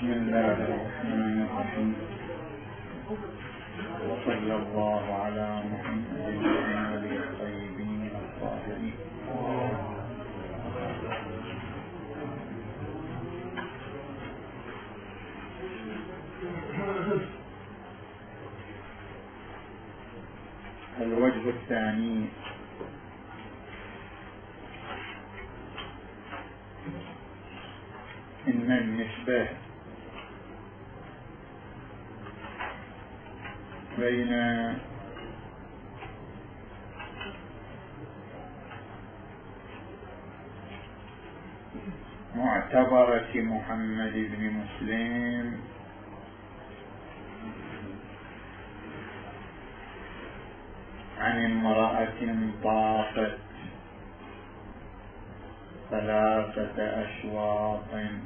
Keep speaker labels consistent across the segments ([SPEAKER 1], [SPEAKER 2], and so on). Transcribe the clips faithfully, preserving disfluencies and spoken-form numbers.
[SPEAKER 1] بسم الله الرحمن الرحيم. وصلى الله على محمد وآله الطيبين الطاهرين. الوجه الثاني إن النسبة بين معتبرة محمد بن مسلم عن امرأة طافت ثلاثة أشواط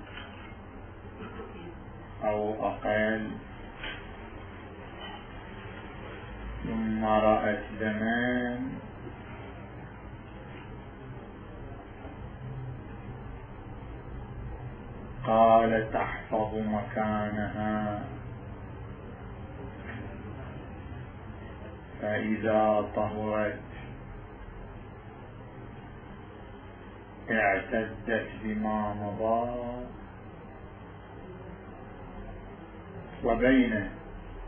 [SPEAKER 1] أو أقل ثم رأت دما قال تحفظ مكانها، فإذا طهرت اعتدت بما مضى. وبين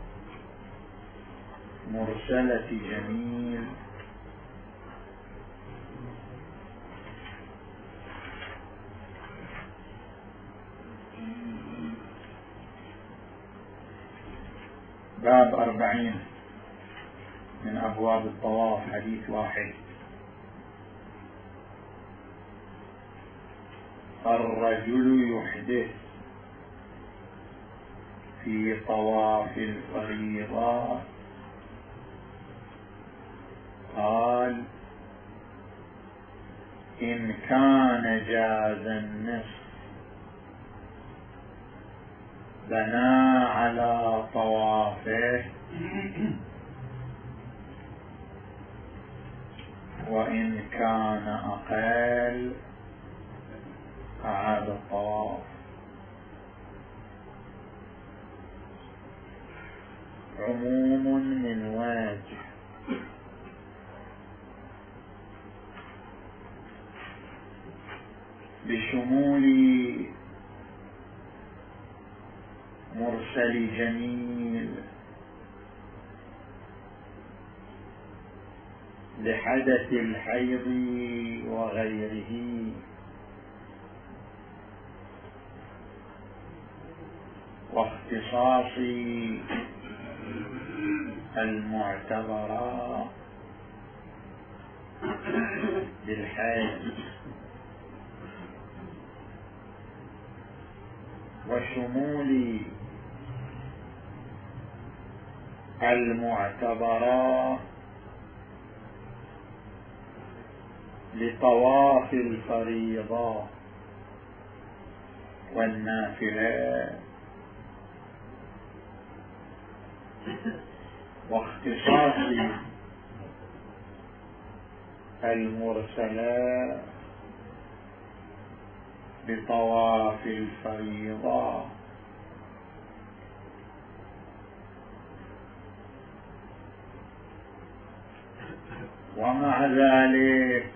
[SPEAKER 1] مرسلة جميل باب أربعين من أبواب الطواف، حديث واحد: الرجل يحدث في طواف الفريضة. قال: إن كان جاز النصف بنى على طوافه، وإن كان أقل أعاد الطواف. عموم من وجه، بشمول مرسل جميل لحدث الحيض وغيره، واختصاص المعتبرة بالحيض، وشمول المعتبرة لطواف الفريضة والنافلة، واختصاص المرسلة بطواف الفريضة. ومع ذلك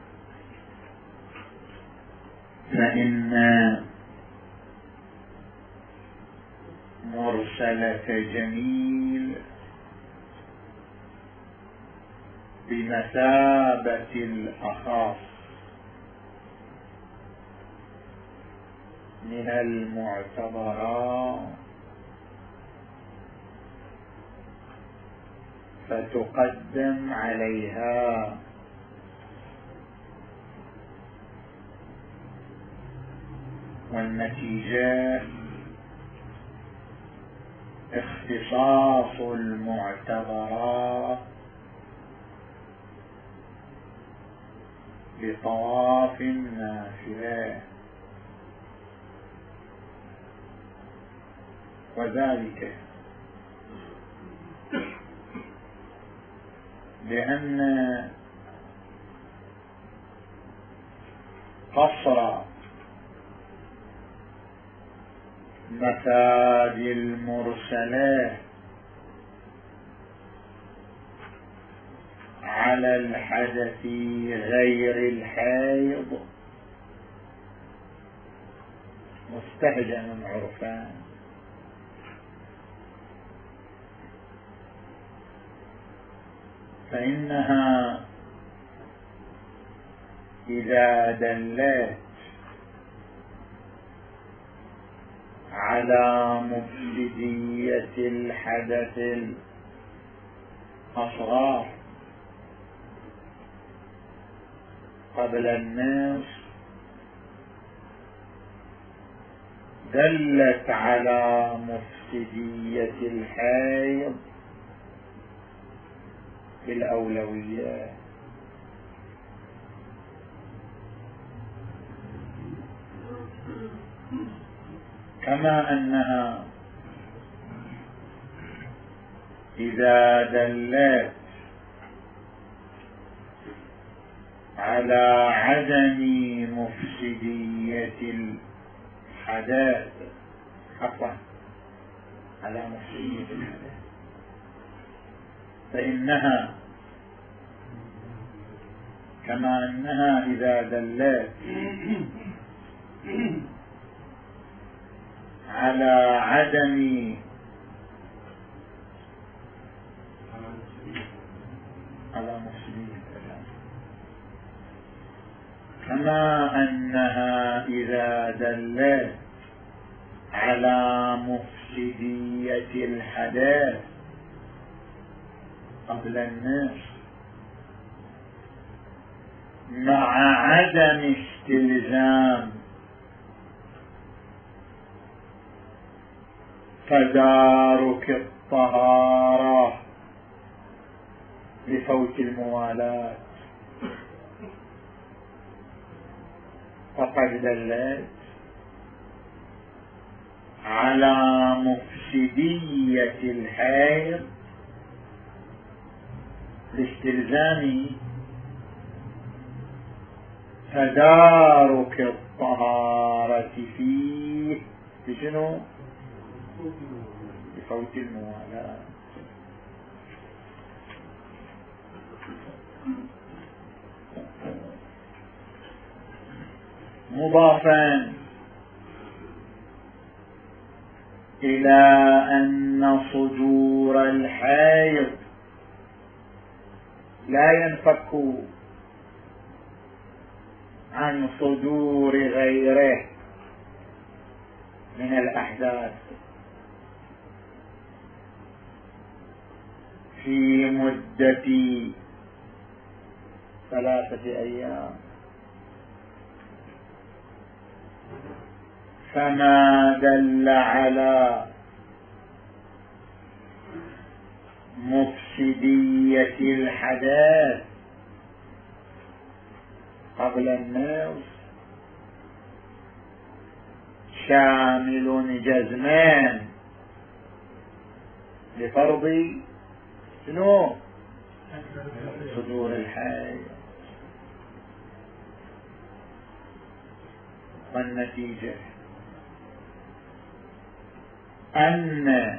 [SPEAKER 1] فإن مرسلة جميل بمثابة الأخص من المعتبرات، فتقدم عليها، والنتيجة اختصاص المعتبرات بطواف النافلة، وذلك لأن قصر مفاد المرسلة على الحدث غير الحيض مستهجن عرفان. فإنها إذا دلت على مفسدية الحدث الأصغر قبل النصف دلت على مفسدية الحيض بالأولوية. كما أنها إذا دلت على عدم مفسدية الحدث حقا على مفسدية الحدث فإنها كما أنها إذا دلت على عدم على مفسدية كما أنها إذا دلت على مفسدية الحدث قبل النصف مع عدم استلزام تدارك الطهارة لفوت الموالاة فقد دلت على مفسدية الحيض لاستلزام تدارك الطهارة فيه بشنو؟ بفوت الموالاة. مضافا إلى أن صدور الحيض لا ينفك عن صدور غيره من الأحداث في مدة ثلاثة أيام، فما دل على مفسدية الحدث قبل النصف شامل جزمان لفرض شنو؟ صدور الحيض. والنتيجة أن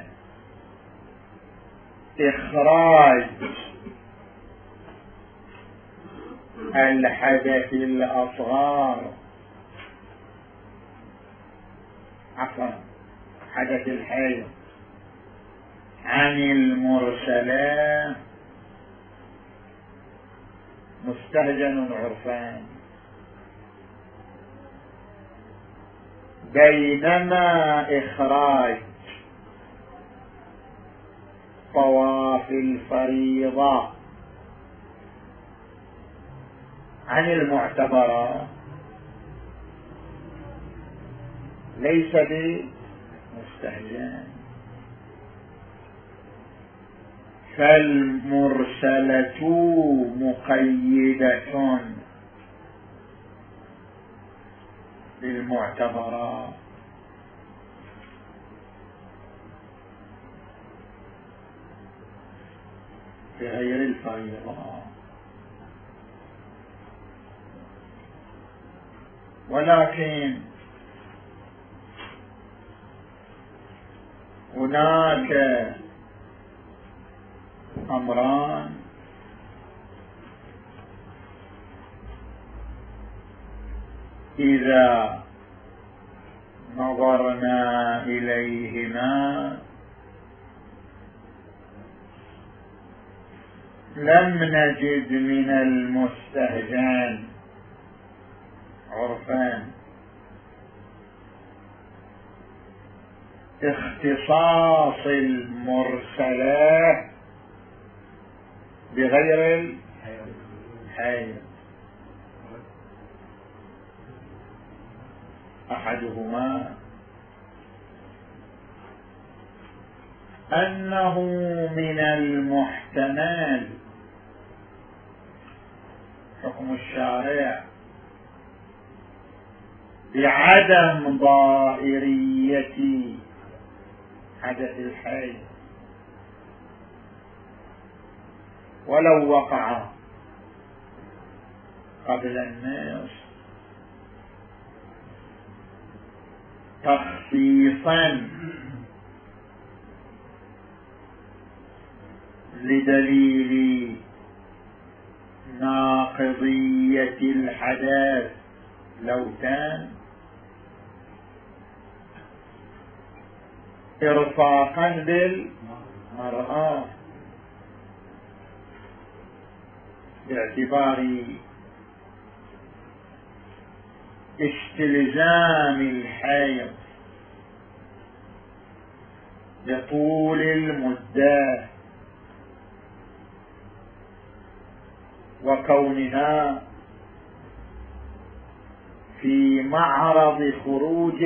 [SPEAKER 1] إخراج الحدث الأصغر عفوا حدث الحيض عن المرسلة مستهجن عرفان، بينما إخراج طواف الفريضة عن المعتبرة ليس بمستهجن. فالمرسلة مقيدة بالمعتبرة بغير الفريضة. ولكن هناك أمران إذا نظرنا إليهما لم نجد من المستهجان عرفان اختصاص المرسلات بغير الحيل. أحدهما أنه من المحتمل حكم الشارع بعدم ضائرية حدث الحي ولو وقع قبل النصف تخصيصا لدليل ناقضية الحدث لو كان إرفاقا بالمرأة باعتبار استلزام الحيض لطول المدة وكونها في معرض خروج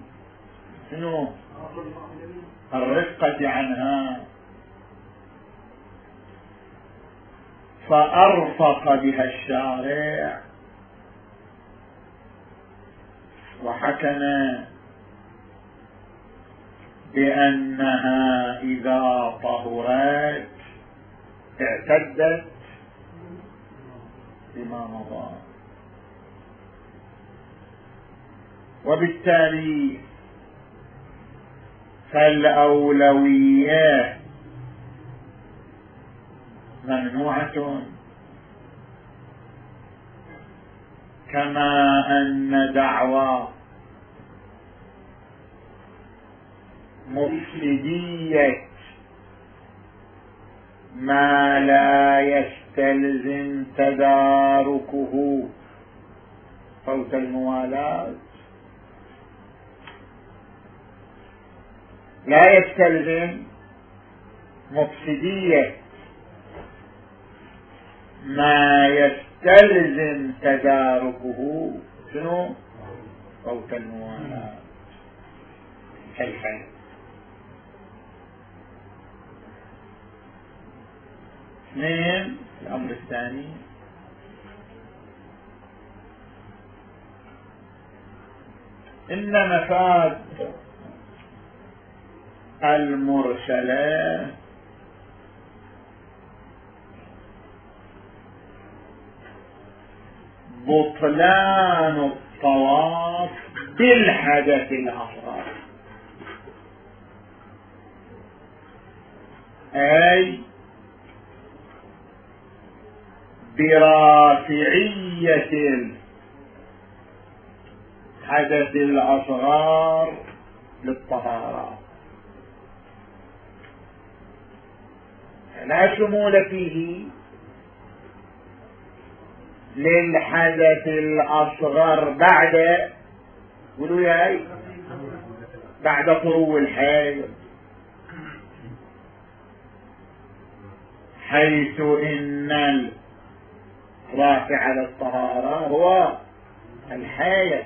[SPEAKER 1] الرقة عنها فأرفق بها الشارع وحكم بأنها إذا طهرت اعتدت بما مضى، وبالتالي فالأولوية ممنوعة، كما أن دعوى مفسدية ما لا يستلزم تداركه فوت الموالاة لا يستلزم مفسدية ما يستلزم تداركه شنو فوت الموالاة الحين. اثنين الأمر الثاني إن مفاد المرسلة بطلان الطواف بالحدث الأصغر، أي برافعية الحدث الأصغر للطهارة، لا شمول فيه للحدث الأصغر بعد قولوا ياي بعد طلوع الحيض، حيث إن الرافع على الطهارة هو الحيض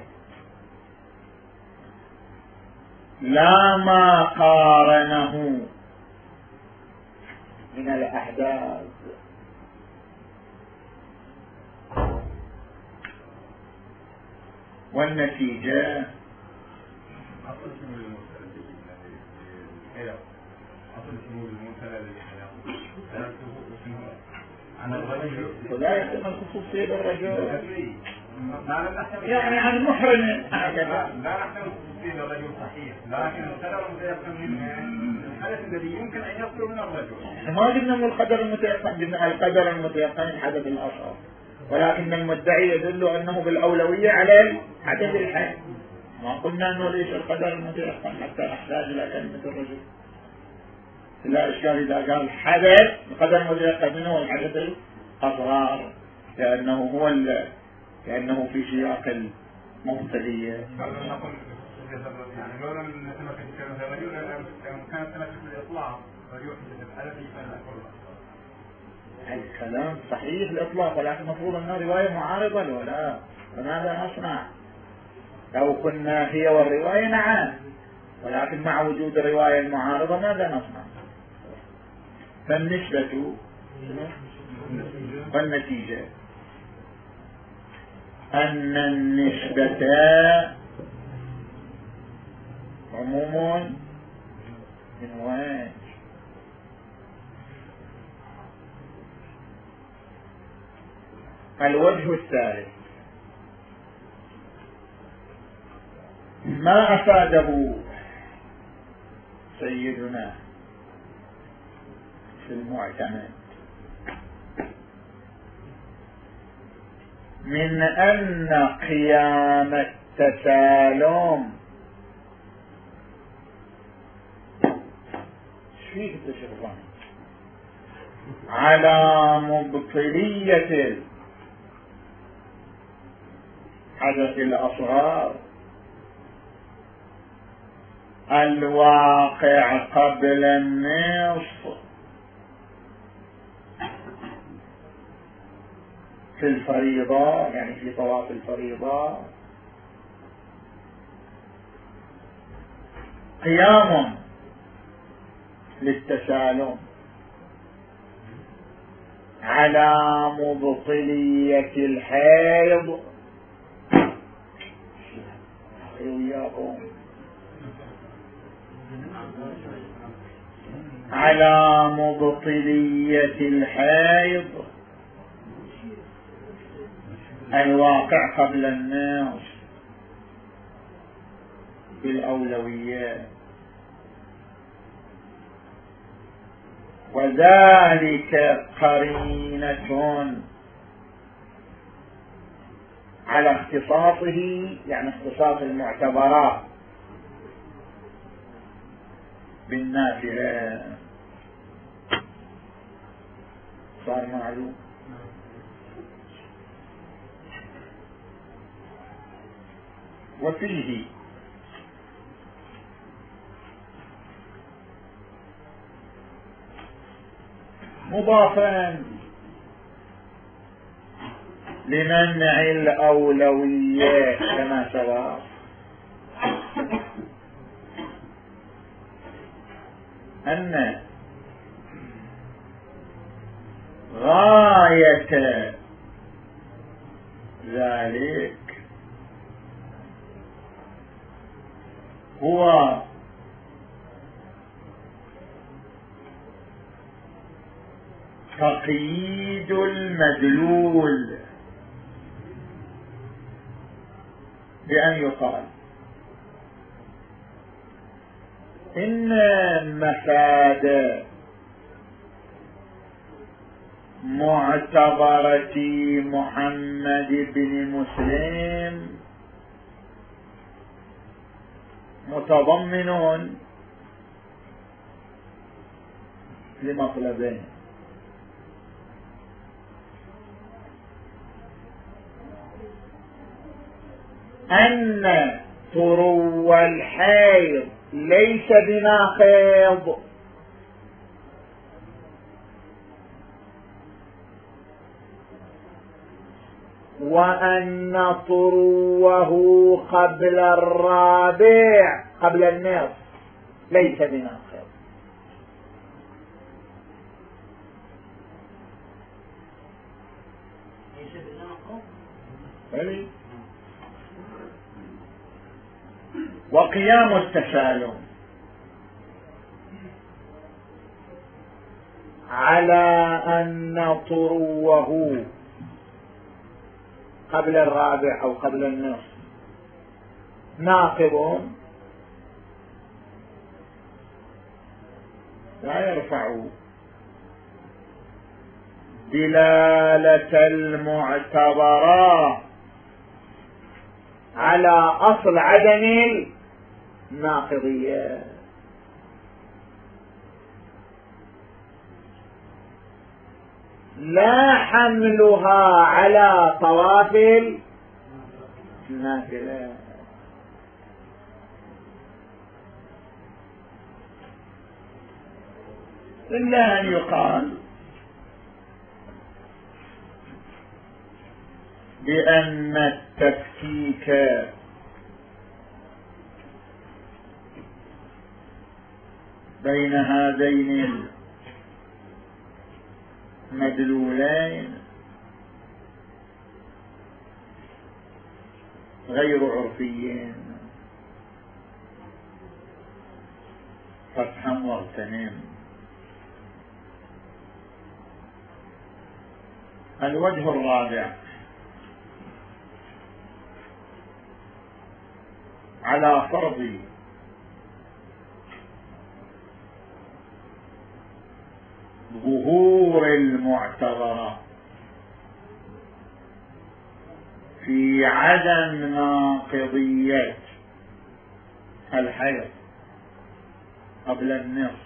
[SPEAKER 1] لا ما قارنه من الأحداث. والنتيجة ولا يحتمل خصوصية الرجل يعني عن محرم هكذا
[SPEAKER 2] إلى الرجل صحيح، لكن القدر المتيقن منه الحدث الذي يمكن أن يصدر من الرجل.
[SPEAKER 1] ما قلنا من القدر المتيقن، قلنا القدر المتيقن الحدث الأصغر، ولكن المدعي يدل أنه بالأولوية على الحدث الحادث. ما قلنا أنه ليس القدر المتيقن حتى أحتاج إلى كلمة الرجل. لا إشكال إذا قال حدث القدر المتيقن منه الحدث الأصغر، لأنه هو لأنه في سياق المبتدئية.
[SPEAKER 2] يعني لو لم نتمكن في كلمة الرجل كانت تمكن في الإطلاق ويحدث الحدث فلا
[SPEAKER 1] الكلام صحيح الإطلاق، ولكن المفروض أنها رواية معارضة له. لا، فماذا نصنع؟ لو كنا هي والرواية نعم، ولكن مع وجود الرواية المعارضة ماذا نصنع؟ فالنسبة والنتيجة أن النسبة عموم من وين؟ الوجه الثالث ما أفاده سيدنا في المعتمد من أن قيام التسالم شفيك التشغلان على مبطلية الحدث الأصغر الواقع قبل النصف في الفريضة، يعني في طواف الفريضة، قيام للتسالم على مبطلية الحيض وياكم على مبطلية الحيض الواقع قبل النصف بالأولويات، وذلك قرينة على اختصاصه، يعني اختصاص المعتبرات بالنافلة. صار معلوم. وفيه مضافا لمنع الأولويات كما سبق أن غاية ذلك هو تقييد المدلول بأن يقال إن مفاد معتبرة محمد بن مسلم متضمن لمطلبين: أن طرو الحيض ليس بناقض، وأن طروه قبل الرابع قبل النصف ليس بناقض. وقيام التسالم على أن طروه قبل الرابع أو قبل النصف ناقض لا يرفع دلالة المعتبرة على أصل عدم الناقضية. لا حملها على طواف النافلة. إلا أن يقال بأن التفكيك بين هذين المدلولين غير عرفيين. فافهم واغتنم. الوجه الرابع على فرض ظهور المعتبرة في عدم ناقضية الحيض قبل النصف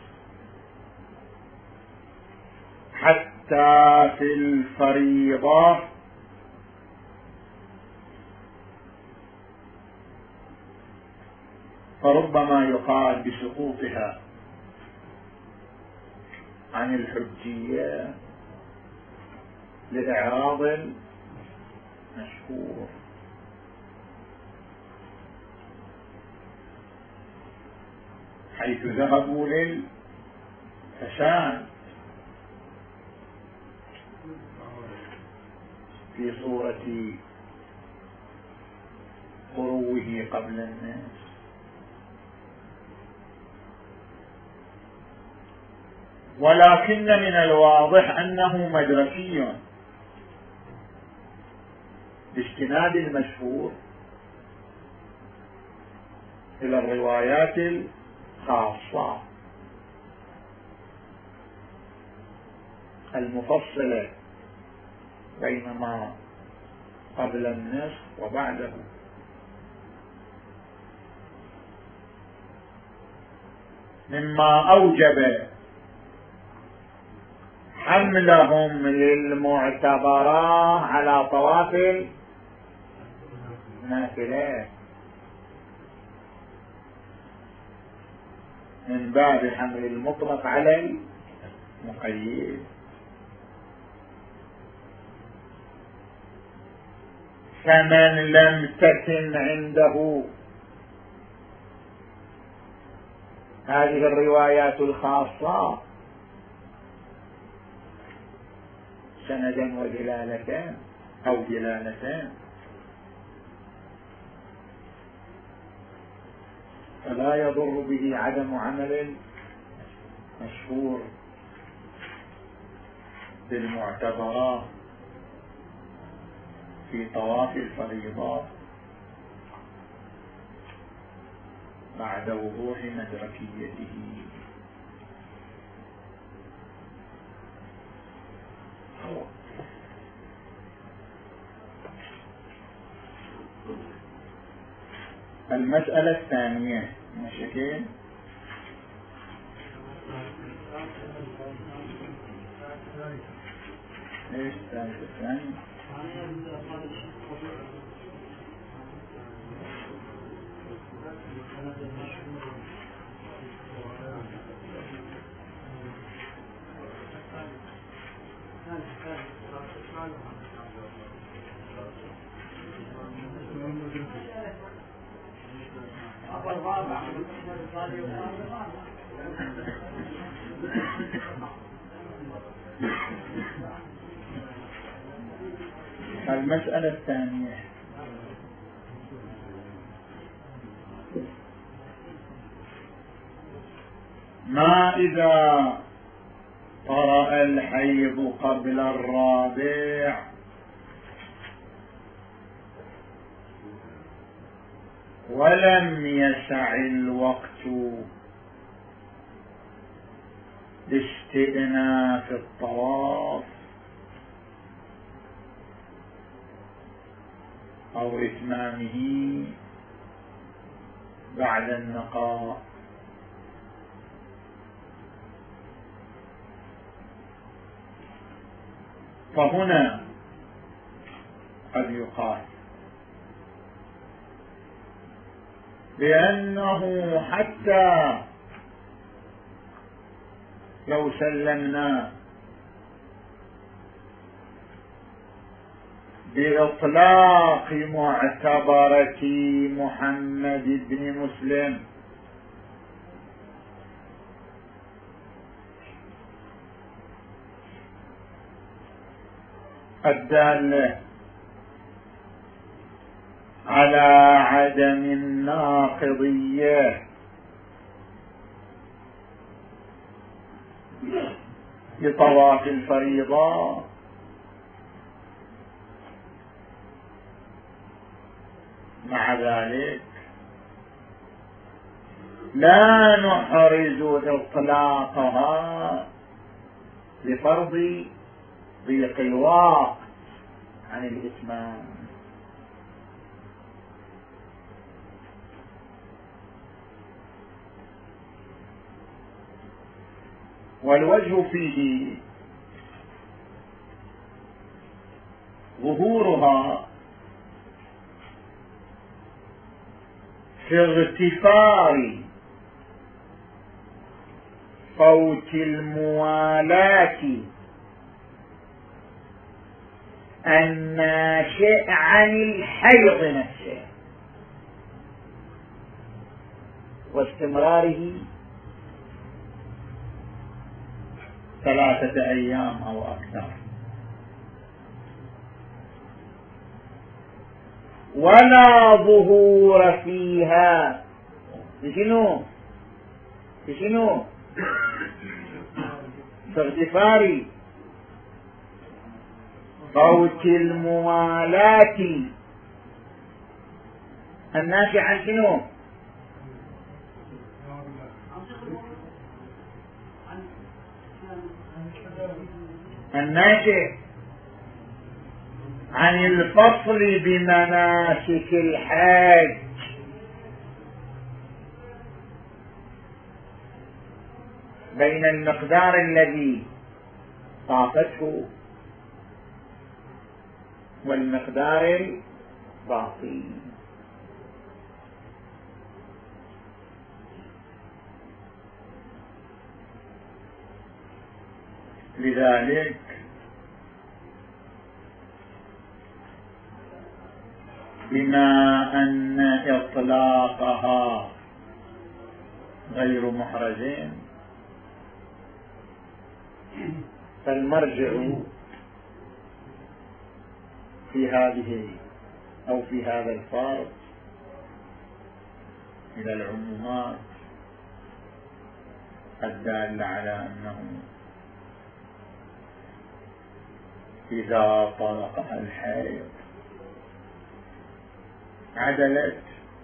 [SPEAKER 1] حتى في الفريضة فربما يقال بسقوطها عن الحجية لإعراض المشهور، حيث ذهبوا للفساد في صورة قروه قبل الناس. ولكن من الواضح أنه مدرسي باستناد المشهور إلى الروايات الخاصة المفصلة بين ما قبل النصف وبعده، مما أوجب حملهم للمعتبرة على طواف النافلات من باب حمل المطلق على المقيد. فمن لم تكن عنده هذه الروايات الخاصة سندا ودلالتان أو دلالتان فلا يضر به عدم عمل مشهور بالمعتبرات في طواف الفريضة بعد وضوح مدركيته. المسألة الثانية مشكل ايش الثالث الثاني؟ المسألة الثانية ما إذا طرأ الحيض قبل الرابع ولم يسع الوقت لاستئناف الطواف أو إتمامه بعد النقاء. فهنا قد يقال بأنه حتى لو سلمنا بإطلاق معتبرة محمد بن مسلم الدالة على عدم الناقضية لطواف الفريضة، مع ذلك لا نحرز إطلاقها لفرض ضيق الوقت عن الإتمام. والوجه فيه ظهورها في اغتفار فوت الموالاة الناشئ عن الحيض نفسه واستمراره ثلاثة أيام أو أكثر، ولا ظهور فيها بشنو بشنو باغتفار فوت الموالاة الناشئ عن شنو؟ الناشئ عن الفصل بمناسك الحج بين المقدار الذي طافته والمقدار الباقي. لذلك بما أن إطلاقها غير محرز فالمرجع في هذه أو في هذا الفرض إلى العمومات الدالة على أنه إذا طلقها الحيض عدلت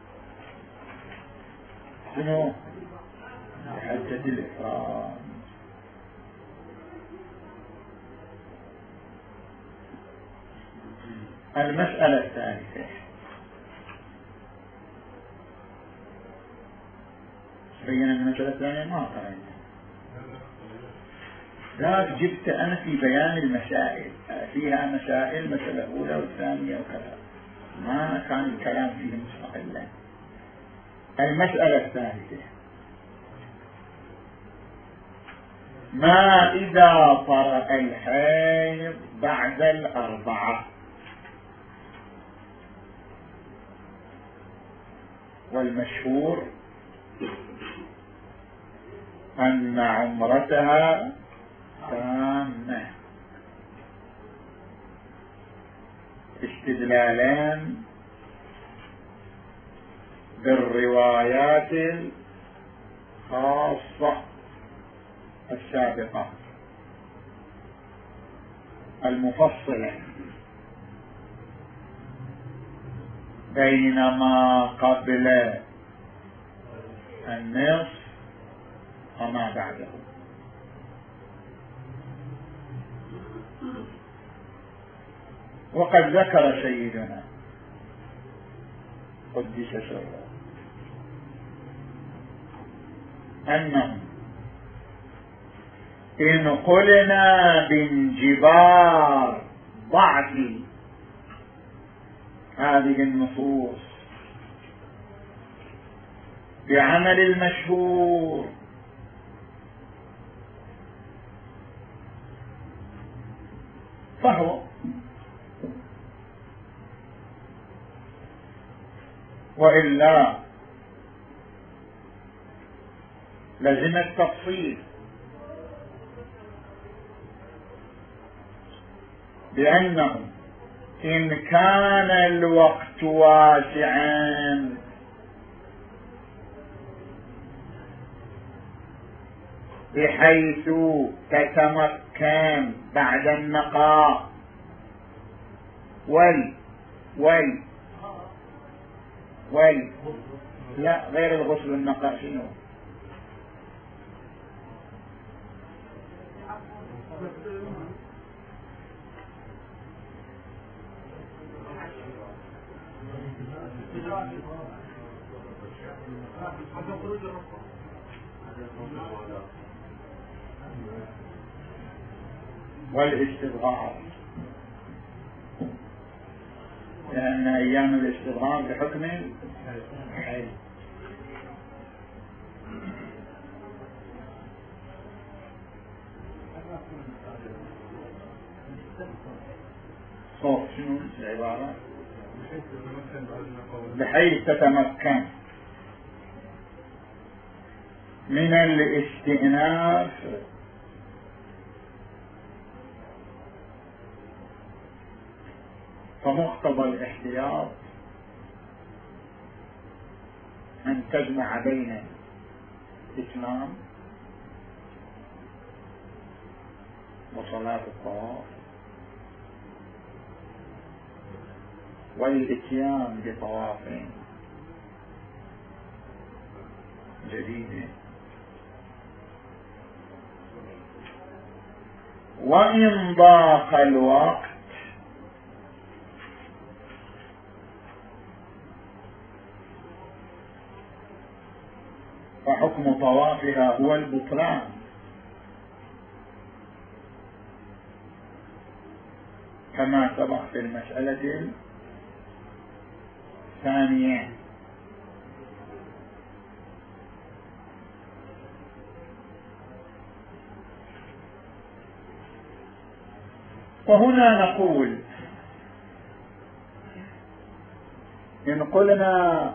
[SPEAKER 1] شنو؟ حجة الإفراد. المسألة الثالثة بينا المسألة الثانية ما قرأنا، لا جبت أنا في بيان المسائل فيها مسائل مسألة أولى والثانية وكذا، ما كان الكلام فيه مستقلا. المسألة الثالثة ما إذا طرأ الحيض بعد الأربعة، والمشهور أن عمرتها تامة استدلالان بالروايات الخاصة السابقة المفصلة بينما قبل النصف وما بعده. وقد ذكر سيدنا قدس سره أنه إن قلنا بانجبار ضعف هذه النصوص بعمل المشهور فهو، وإلا لزم التفصيل بأنه إن كان الوقت واسعا بحيث تتمكن بعد النقاء وال وال وال لا غير الغسل والنقاء شنو؟ والاستظهار، لأن أيام الاستظهار بحكم الحيض. صوت شنو العبارة؟ بحيث تتمكن من الاستئناف فمقتضى الاحتياط أن تجمع بين الإتمام وصلاة الطواف والإتيان بطواف جديد. وإن ضاق الوقت فحكم طوافها هو البطلان، كما سبق في المسألة الثانية. وهنا نقول إن قلنا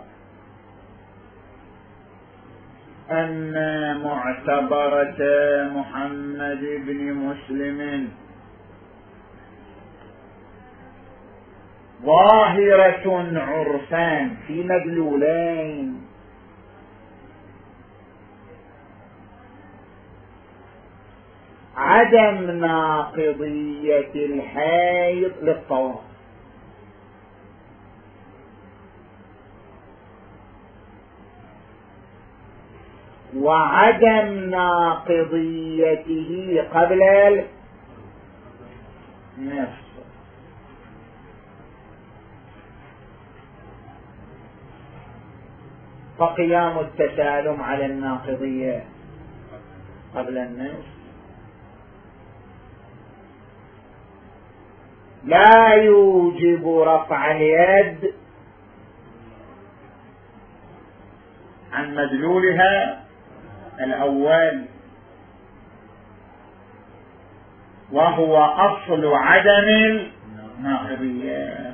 [SPEAKER 1] أن معتبرة محمد بن مسلم ظاهرة عرفان في مدلولين: عدم ناقضية الحيض للطواف، وعدم ناقضيته قبل النصف. فقيام التسالم على الناقضية قبل النصف لا يوجب رفع اليد عن مدلولها الأول، وهو أصل عدم الناقضية.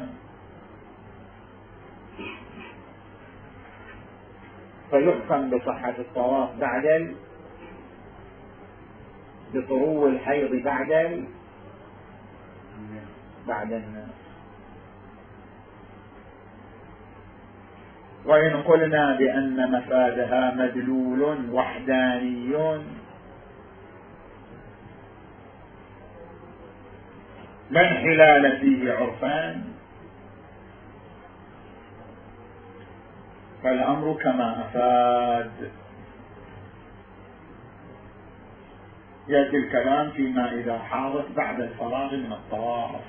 [SPEAKER 1] فيحكم بصحة الطواف بعد بطرو الحيض بعد بعد النصف. وإن قلنا بأن مفادها مدلول وحداني لا انحلال فيه عرفان، فالأمر كما أفاد. يأتي الكلام فيما إذا حاضت بعد الفراغ من الطواف.